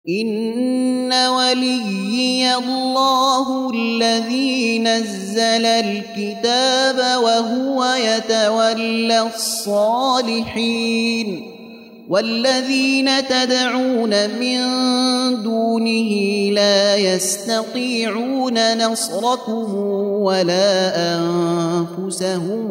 إن وليي الله الذي نزل الكتاب وهو يتولى الصالحين والذين تدعون من دونه لا يستطيعون نصركم ولا أنفسهم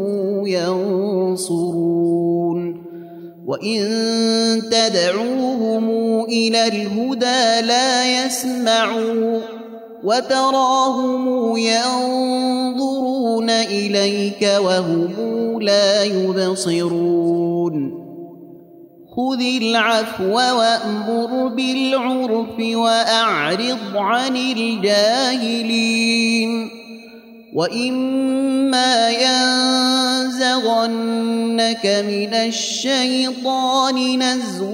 ينصرون وإن تدعوهم إلى الهدى لا يسمعوا وتراهم ينظرون إليك وهم لا يبصرون خذ العفو وأمر بالعرف وأعرض عن الجاهلين وإما ينزغنك من الشيطان نزغ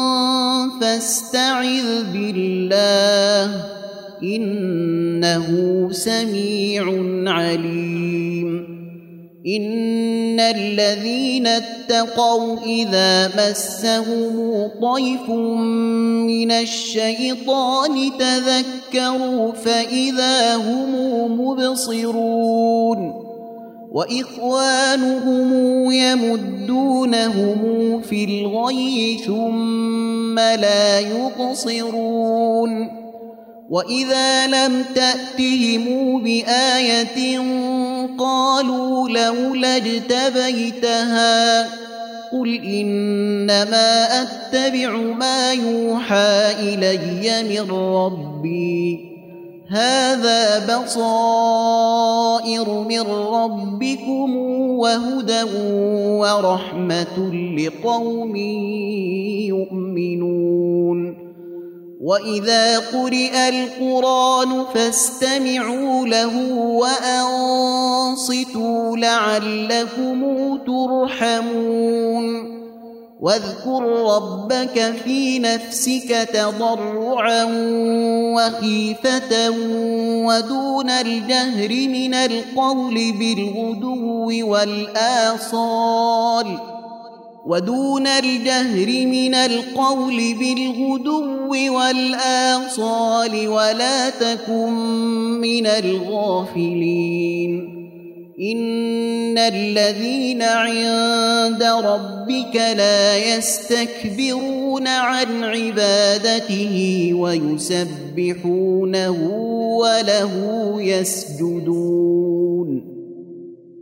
فاستعذ بالله إنه سميع عليم إن الذين اتقوا إذا مسهم طيف من الشيطان تذكروا فإذا هم مبصرون وإخوانهم يمدونهم في الغي ثم لا يقصرون وإذا لم تأتهم بآية قالوا لولا اجتبيتها قل إنما أتبع ما يوحى إلي من ربي هذا بصائر من ربكم وهدى ورحمة لقوم يؤمنون وإذا قرئ القرآن فاستمعوا له وأنصتوا لعلكم ترحمون واذكر ربك في نفسك تضرعا وخيفة ودون الجهر من القول بالغدو والآصال ولا تكن من الغافلين إن الذين عند ربك لا يستكبرون عن عبادته ويسبحونه وله يسجدون